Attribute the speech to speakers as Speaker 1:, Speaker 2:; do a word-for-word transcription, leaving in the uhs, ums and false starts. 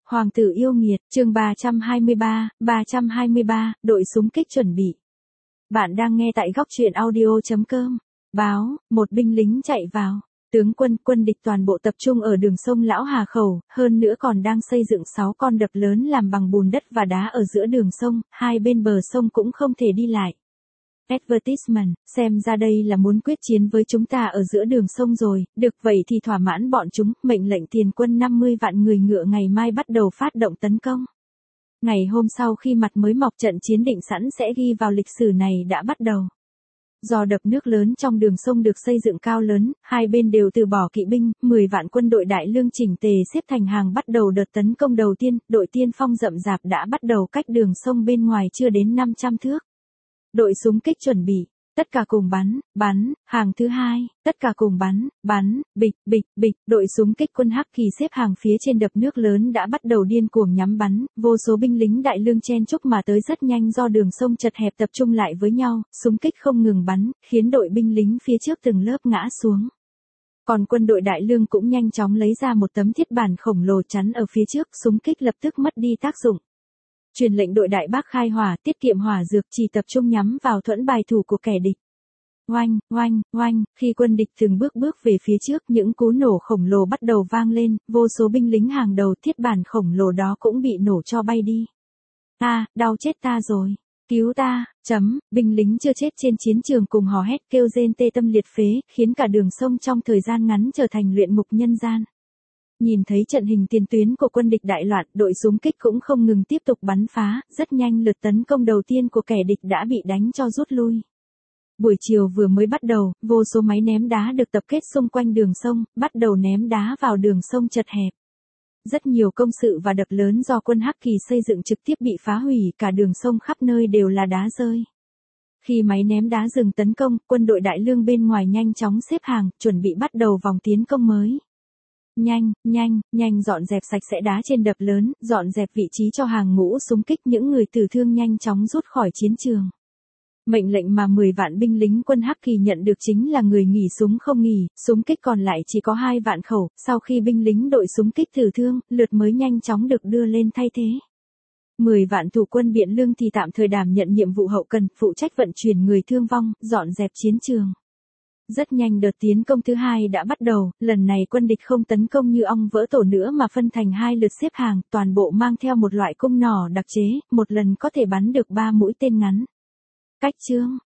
Speaker 1: Hoàng tử yêu nghiệt, chương ba trăm hai mươi ba, ba trăm hai mươi ba, đội súng kích chuẩn bị. Bạn đang nghe tại góc truyện audio chấm com. Báo, một binh lính chạy vào. Tướng quân, quân địch toàn bộ tập trung ở đường sông Lão Hà Khẩu, hơn nữa còn đang xây dựng sáu con đập lớn làm bằng bùn đất và đá ở giữa đường sông, hai bên bờ sông cũng không thể đi lại. Advertisement, xem ra đây là muốn quyết chiến với chúng ta ở giữa đường sông rồi, được vậy thì thỏa mãn bọn chúng, mệnh lệnh tiền quân năm mươi vạn người ngựa ngày mai bắt đầu phát động tấn công. Ngày hôm sau khi mặt mới mọc trận chiến định sẵn sẽ ghi vào lịch sử này đã bắt đầu. Do đập nước lớn trong đường sông được xây dựng cao lớn, hai bên đều từ bỏ kỵ binh, mười vạn quân đội đại lương chỉnh tề xếp thành hàng bắt đầu đợt tấn công đầu tiên, đội tiên phong rậm rạp đã bắt đầu cách đường sông bên ngoài chưa đến năm trăm thước. Đội súng kích chuẩn bị, tất cả cùng bắn, bắn, hàng thứ hai, tất cả cùng bắn, bắn, bịch, bịch, bịch, đội súng kích quân Hắc Kỳ xếp hàng phía trên đập nước lớn đã bắt đầu điên cuồng nhắm bắn, vô số binh lính đại lương chen chúc mà tới rất nhanh do đường sông chật hẹp tập trung lại với nhau, súng kích không ngừng bắn, khiến đội binh lính phía trước từng lớp ngã xuống. Còn quân đội đại lương cũng nhanh chóng lấy ra một tấm thiết bản khổng lồ chắn ở phía trước, súng kích lập tức mất đi tác dụng. Truyền lệnh đội đại bác khai hỏa, tiết kiệm hỏa dược, chỉ tập trung nhắm vào thuẫn bài thủ của kẻ địch. Oanh, oanh, oanh, khi quân địch từng bước bước về phía trước, những cú nổ khổng lồ bắt đầu vang lên, vô số binh lính hàng đầu thiết bản khổng lồ đó cũng bị nổ cho bay đi. A, đau chết ta rồi, cứu ta, chấm, binh lính chưa chết trên chiến trường cùng hò hét kêu rên tê tâm liệt phế, khiến cả đường sông trong thời gian ngắn trở thành luyện ngục nhân gian. Nhìn thấy trận hình tiền tuyến của quân địch đại loạn, đội súng kích cũng không ngừng tiếp tục bắn phá, rất nhanh lượt tấn công đầu tiên của kẻ địch đã bị đánh cho rút lui. Buổi chiều vừa mới bắt đầu, vô số máy ném đá được tập kết xung quanh đường sông, bắt đầu ném đá vào đường sông chật hẹp. Rất nhiều công sự và đập lớn do quân Hắc Kỳ xây dựng trực tiếp bị phá hủy, cả đường sông khắp nơi đều là đá rơi. Khi máy ném đá dừng tấn công, quân đội đại lương bên ngoài nhanh chóng xếp hàng, chuẩn bị bắt đầu vòng tiến công mới. Nhanh, nhanh, nhanh dọn dẹp sạch sẽ đá trên đập lớn, dọn dẹp vị trí cho hàng ngũ súng kích, những người tử thương nhanh chóng rút khỏi chiến trường. Mệnh lệnh mà mười vạn binh lính quân Hắc Kỳ nhận được chính là người nghỉ súng không nghỉ, súng kích còn lại chỉ có hai vạn khẩu, sau khi binh lính đội súng kích tử thương, lượt mới nhanh chóng được đưa lên thay thế. mười vạn thủ quân Biện Lương thì tạm thời đảm nhận nhiệm vụ hậu cần, phụ trách vận chuyển người thương vong, dọn dẹp chiến trường. Rất nhanh đợt tiến công thứ hai đã bắt đầu, lần này quân địch không tấn công như ong vỡ tổ nữa mà phân thành hai lượt xếp hàng, toàn bộ mang theo một loại cung nỏ đặc chế, một lần có thể bắn được ba mũi tên ngắn. Cách chương,